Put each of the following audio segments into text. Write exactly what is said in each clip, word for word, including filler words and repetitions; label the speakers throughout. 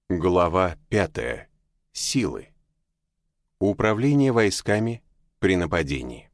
Speaker 1: Глава пятая. Силы. Управление войсками при нападении.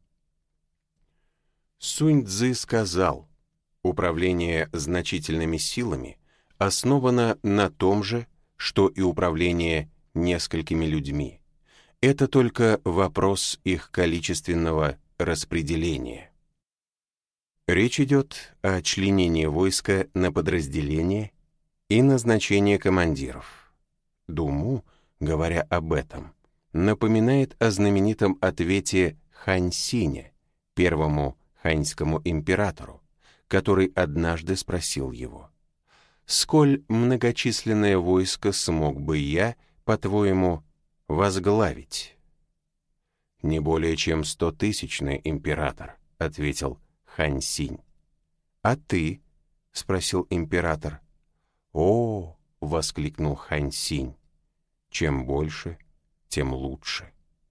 Speaker 1: Сунь-Цзы сказал, управление значительными силами основано на том же, что и управление несколькими людьми. Это только вопрос их количественного распределения. Речь идет о членении войска на подразделения и назначении командиров. Думу, говоря об этом, напоминает о знаменитом ответе Хань Синя, первому ханьскому императору, который однажды спросил его: «Сколь многочисленное войско смог бы я, по-твоему, возглавить?» «Не более чем стотысячный император», — ответил Хань Синь. «А ты?» — спросил император. «О!» — воскликнул Хань Синь. «Чем больше, тем лучше».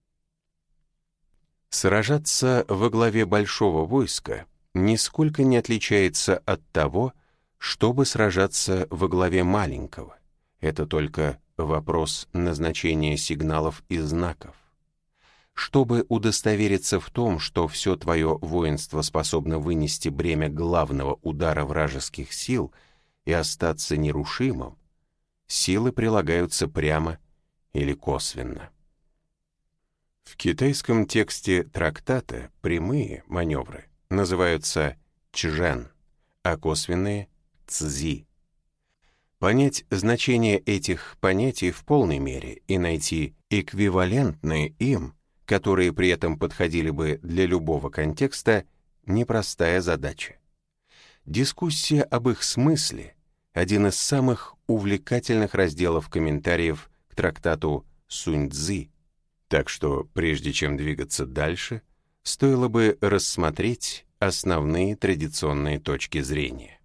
Speaker 1: Сражаться во главе большого войска нисколько не отличается от того, чтобы сражаться во главе маленького. Это только вопрос назначения сигналов и знаков. Чтобы удостовериться в том, что все твое воинство способно вынести бремя главного удара вражеских сил и остаться нерушимым, силы прилагаются прямо или косвенно. В китайском тексте трактата прямые маневры называются чжэн, а косвенные — цзи. Понять значение этих понятий в полной мере и найти эквивалентные им, которые при этом подходили бы для любого контекста, непростая задача. Дискуссия об их смысле — один из самых увлекательных разделов комментариев к трактату Сунь-Цзы, так что прежде чем двигаться дальше, стоило бы рассмотреть основные традиционные точки зрения.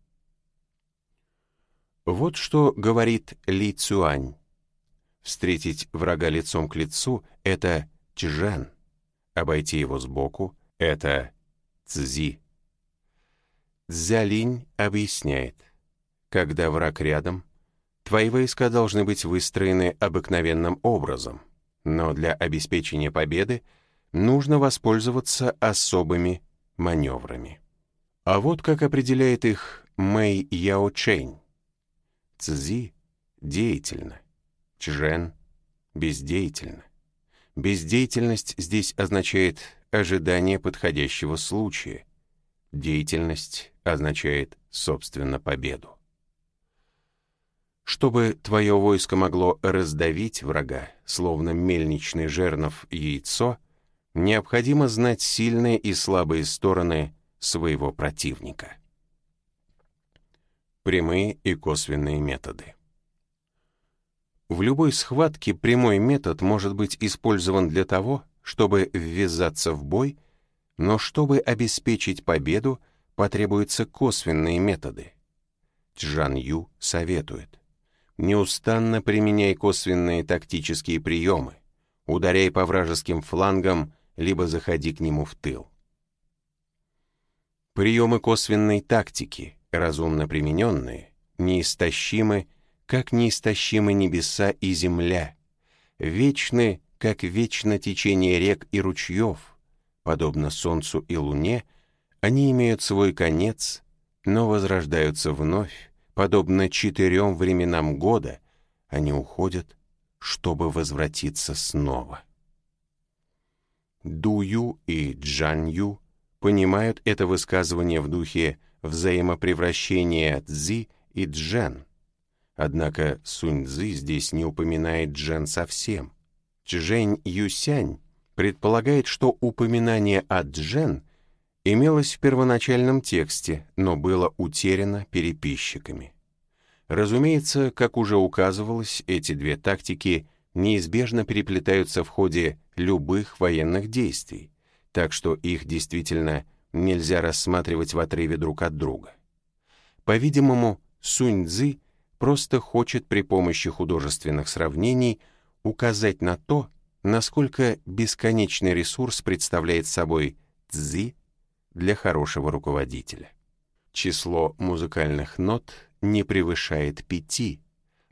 Speaker 1: Вот что говорит Ли Цюань. Встретить врага лицом к лицу — это чжэн, обойти его сбоку — это цзи. Цзялинь объясняет: когда враг рядом, твои войска должны быть выстроены обыкновенным образом, но для обеспечения победы нужно воспользоваться особыми маневрами. А вот как определяет их Мэй Яо Чэнь. Цзи деятельно, чжэн бездеятельно. Бездеятельность здесь означает ожидание подходящего случая. Деятельность означает, собственно, победу. Чтобы твое войско могло раздавить врага, словно мельничный жернов яйцо, необходимо знать сильные и слабые стороны своего противника. Прямые и косвенные методы. В любой схватке прямой метод может быть использован для того, чтобы ввязаться в бой, но чтобы обеспечить победу, потребуются косвенные методы. Чжан Ю советует: неустанно применяй косвенные тактические приемы, ударяй по вражеским флангам, либо заходи к нему в тыл. Приемы косвенной тактики, разумно примененные, неистощимы, как неистощимы небеса и земля, вечны, как вечно течение рек и ручьев, подобно солнцу и луне, они имеют свой конец, но возрождаются вновь. Подобно четырем временам года, они уходят, чтобы возвратиться снова. Дую и Джанью понимают это высказывание в духе взаимопревращения цзи и чжэн. Однако Сунь-Цзы здесь не упоминает чжэн совсем. Чжэнь Юсянь предполагает, что упоминание о чжэн имелось в первоначальном тексте, но было утеряно переписчиками. Разумеется, как уже указывалось, эти две тактики неизбежно переплетаются в ходе любых военных действий, так что их действительно нельзя рассматривать в отрыве друг от друга. По-видимому, Сунь-Цзы просто хочет при помощи художественных сравнений указать на то, насколько бесконечный ресурс представляет собой цзи для хорошего руководителя. Число музыкальных нот не превышает пяти,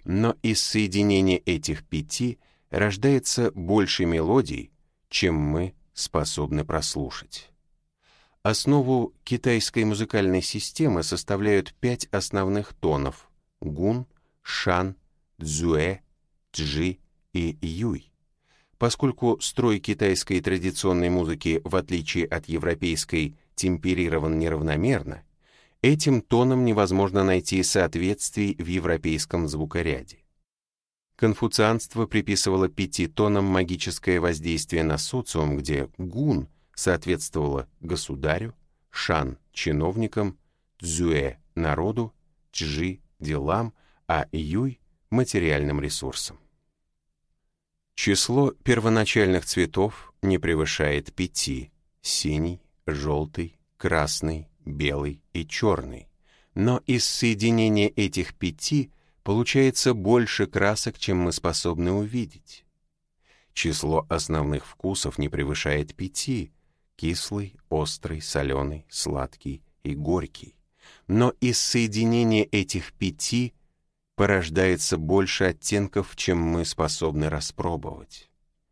Speaker 1: но из соединения этих пяти рождается больше мелодий, чем мы способны прослушать. Основу китайской музыкальной системы составляют пять основных тонов — гун, шан, цзюэ, чжи и юй. Поскольку строй китайской традиционной музыки, в отличие от европейской, темперирован неравномерно, этим тонам невозможно найти соответствий в европейском звукоряде. Конфуцианство приписывало пяти тонам магическое воздействие на социум, где гун соответствовало государю, шан — чиновникам, цзюэ — народу, чжи — делам, а юй — материальным ресурсам. Число первоначальных цветов не превышает пяти — синий, желтый, красный, белый и черный, но из соединения этих пяти получается больше красок, чем мы способны увидеть. Число основных вкусов не превышает пяти — кислый, острый, соленый, сладкий и горький, но из соединения этих пяти порождается больше оттенков, чем мы способны распробовать.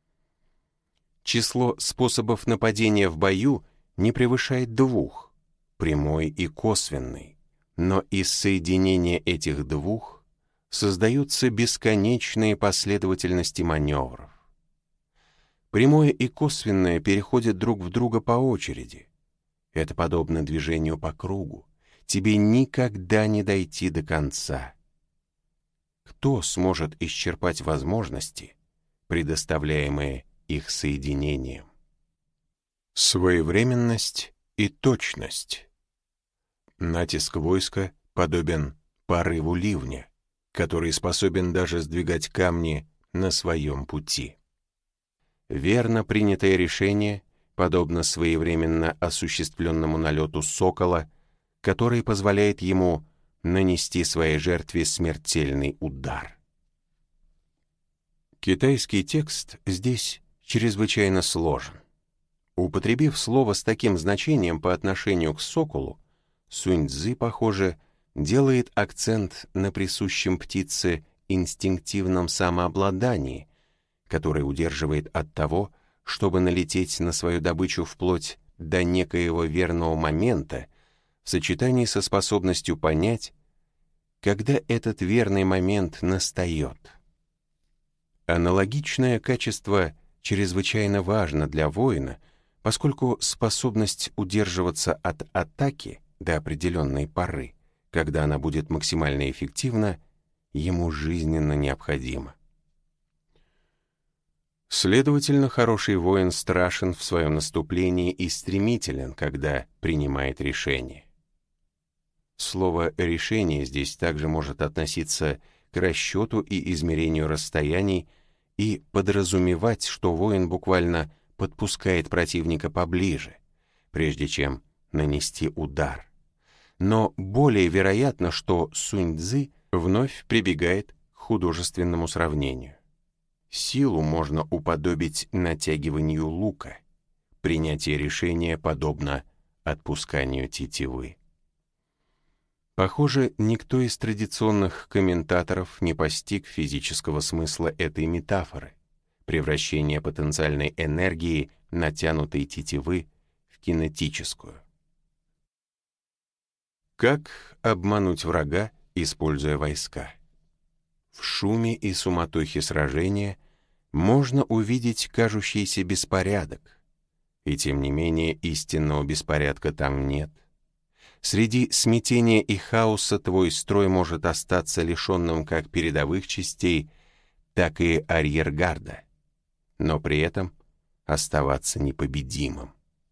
Speaker 1: Число способов нападения в бою не превышает двух — прямой и косвенный, но из соединения этих двух создаются бесконечные последовательности маневров. Прямое и косвенное переходят друг в друга по очереди. Это подобно движению по кругу. Тебе никогда не дойти до конца. Кто сможет исчерпать возможности, предоставляемые их соединением? Своевременность и точность. Натиск войска подобен порыву ливня, который способен даже сдвигать камни на своем пути. Верно принятое решение подобно своевременно осуществленному налету сокола, который позволяет ему нанести своей жертве смертельный удар. Китайский текст здесь чрезвычайно сложен. Употребив слово с таким значением по отношению к соколу, Сунь-Цзы, похоже, делает акцент на присущем птице инстинктивном самообладании, которое удерживает от того, чтобы налететь на свою добычу вплоть до некоего верного момента, в сочетании со способностью понять, когда этот верный момент настает. Аналогичное качество чрезвычайно важно для воина, поскольку способность удерживаться от атаки до определенной поры, когда она будет максимально эффективна, ему жизненно необходима. Следовательно, хороший воин страшен в своем наступлении и стремителен, когда принимает решение. Слово «решение» здесь также может относиться к расчету и измерению расстояний и подразумевать, что воин буквально подпускает противника поближе, прежде чем нанести удар. Но более вероятно, что Сунь-Цзы вновь прибегает к художественному сравнению. Силу можно уподобить натягиванию лука. Принятие решения подобно отпусканию тетивы. Похоже, никто из традиционных комментаторов не постиг физического смысла этой метафоры — превращение потенциальной энергии натянутой тетивы в кинетическую. Как обмануть врага, используя войска? В шуме и суматохе сражения можно увидеть кажущийся беспорядок, и тем не менее истинного беспорядка там нет. Среди смятения и хаоса твой строй может остаться лишенным как передовых частей, так и арьергарда, но при этом оставаться непобедимым.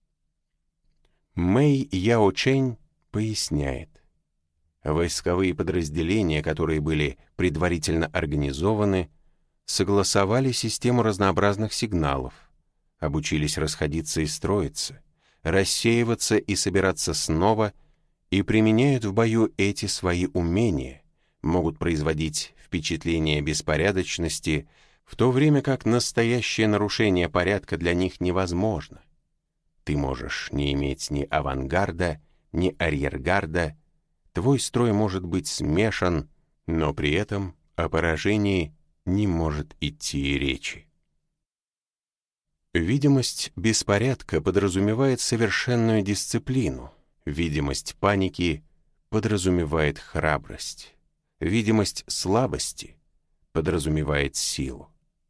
Speaker 1: Мэй Яо Чэнь поясняет: войсковые подразделения, которые были предварительно организованы, согласовали систему разнообразных сигналов, обучились расходиться и строиться, рассеиваться и собираться снова, и применяют в бою эти свои умения, могут производить впечатление беспорядочности, в то время как настоящее нарушение порядка для них невозможно. Ты можешь не иметь ни авангарда, ни арьергарда, твой строй может быть смешан, но при этом о поражении не может идти и речи. Видимость беспорядка подразумевает совершенную дисциплину. Видимость паники подразумевает храбрость. Видимость слабости подразумевает силу.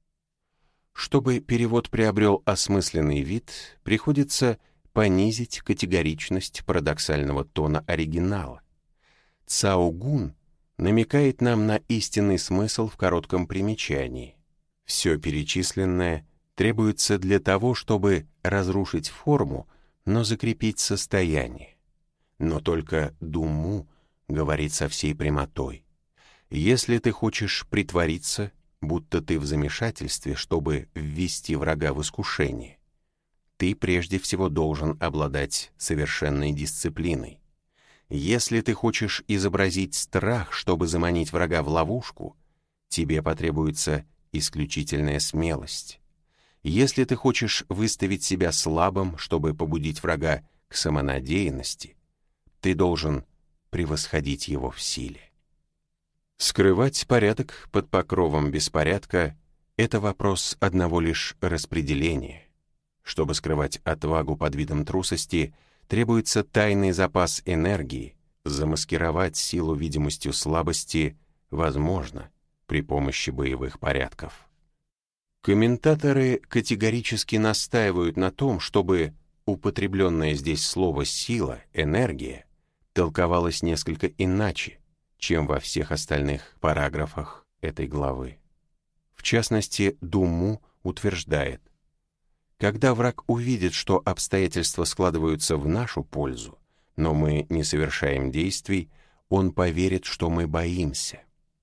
Speaker 1: Чтобы перевод приобрел осмысленный вид, приходится понизить категоричность парадоксального тона оригинала. Цао Гун намекает нам на истинный смысл в коротком примечании. Все перечисленное требуется для того, чтобы разрушить форму, но закрепить состояние. Но только Думу говорит со всей прямотой. Если ты хочешь притвориться, будто ты в замешательстве, чтобы ввести врага в искушение, ты прежде всего должен обладать совершенной дисциплиной. Если ты хочешь изобразить страх, чтобы заманить врага в ловушку, тебе потребуется исключительная смелость. Если ты хочешь выставить себя слабым, чтобы побудить врага к самонадеянности, ты должен превосходить его в силе. Скрывать порядок под покровом беспорядка — это вопрос одного лишь распределения. Чтобы скрывать отвагу под видом трусости, требуется тайный запас энергии. Замаскировать силу видимостью слабости возможно при помощи боевых порядков. Комментаторы категорически настаивают на том, чтобы употребленное здесь слово «сила», «энергия» толковалось несколько иначе, чем во всех остальных параграфах этой главы. В частности, Думу утверждает: когда враг увидит, что обстоятельства складываются в нашу пользу, но мы не совершаем действий, он поверит, что мы боимся.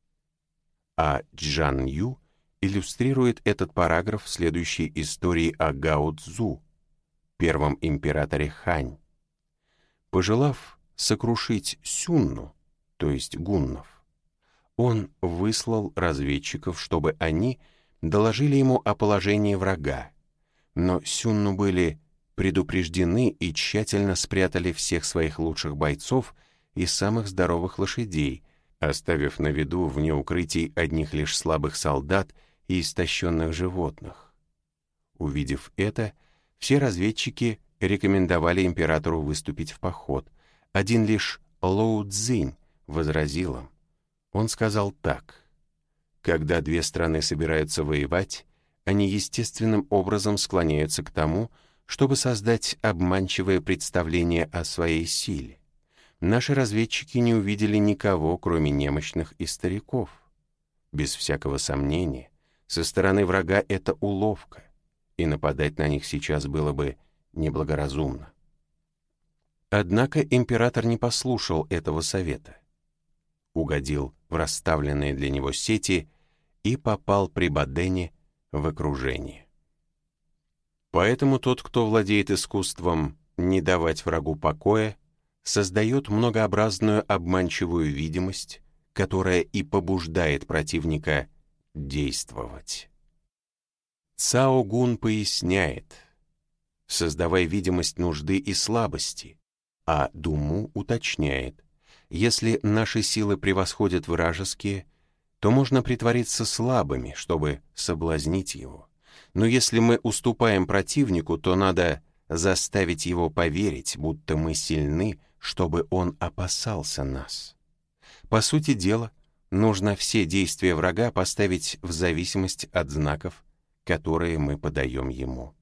Speaker 1: А Чжан Ю иллюстрирует этот параграф следующей историей о Гао Цзу, первом императоре Хань. Пожелав сокрушить Сюнну, то есть гуннов, он выслал разведчиков, чтобы они доложили ему о положении врага, но Сюнну были предупреждены и тщательно спрятали всех своих лучших бойцов и самых здоровых лошадей, оставив на виду вне укрытий одних лишь слабых солдат и истощенных животных. Увидев это, все разведчики рекомендовали императору выступить в поход. Один лишь Лоу Цзинь возразил им. Он сказал так: когда две страны собираются воевать, они естественным образом склоняются к тому, чтобы создать обманчивое представление о своей силе. Наши разведчики не увидели никого, кроме немощных и стариков. Без всякого сомнения, со стороны врага это уловка, и нападать на них сейчас было бы неблагоразумно. Однако император не послушал этого совета, угодил в расставленные для него сети и попал при Бадене в окружение. Поэтому тот, кто владеет искусством не давать врагу покоя, создает многообразную обманчивую видимость, которая и побуждает противника действовать. Цао Гун поясняет: создавай видимость нужды и слабости, а Думу уточняет: если наши силы превосходят вражеские, то можно притвориться слабыми, чтобы соблазнить его. Но если мы уступаем противнику, то надо заставить его поверить, будто мы сильны, чтобы он опасался нас. По сути дела, нужно все действия врага поставить в зависимость от знаков, которые мы подаем ему.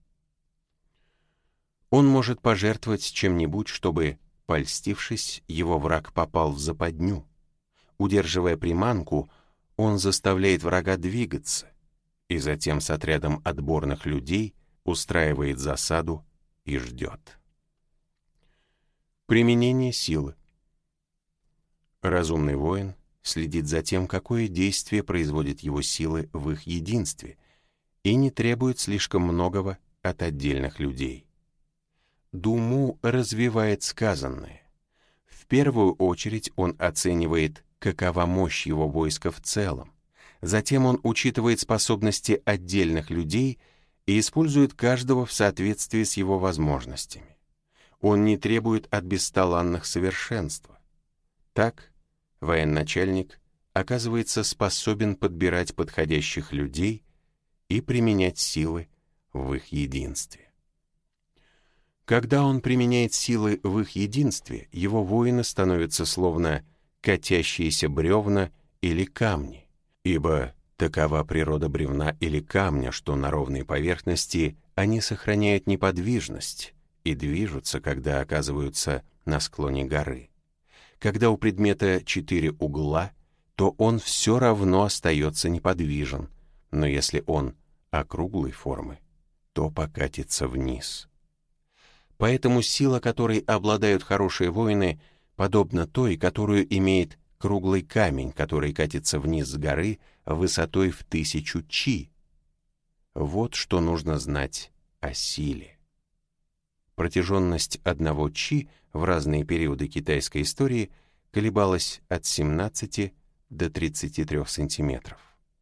Speaker 1: Он может пожертвовать чем-нибудь, чтобы, польстившись, его враг попал в западню. Удерживая приманку, он заставляет врага двигаться, и затем с отрядом отборных людей устраивает засаду и ждет. Применение силы. Разумный воин следит за тем, какое действие производит его силы в их единстве, и не требует слишком многого от отдельных людей. Думу развивает сказанное. В первую очередь он оценивает, какова мощь его войска в целом. Затем он учитывает способности отдельных людей и использует каждого в соответствии с его возможностями. Он не требует от бесталанных совершенства. Так, военачальник оказывается способен подбирать подходящих людей и применять силы в их единстве. Когда он применяет силы в их единстве, его воины становятся словно катящиеся бревна или камни, ибо такова природа бревна или камня, что на ровной поверхности они сохраняют неподвижность и движутся, когда оказываются на склоне горы. Когда у предмета четыре угла, то он все равно остается неподвижен, но если он округлой формы, то покатится вниз. Поэтому сила, которой обладают хорошие воины, подобна той, которую имеет круглый камень, который катится вниз с горы высотой в тысячу чи. Вот что нужно знать о силе. Протяженность одного чи в разные периоды китайской истории колебалась от семнадцати до тридцати трёх сантиметров.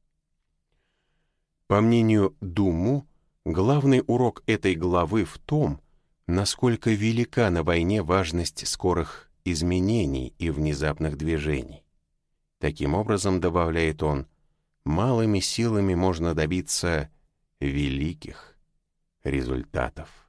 Speaker 1: По мнению Думу, главный урок этой главы в том, насколько велика на войне важность скорых изменений и внезапных движений. Таким образом, добавляет он, малыми силами можно добиться великих результатов.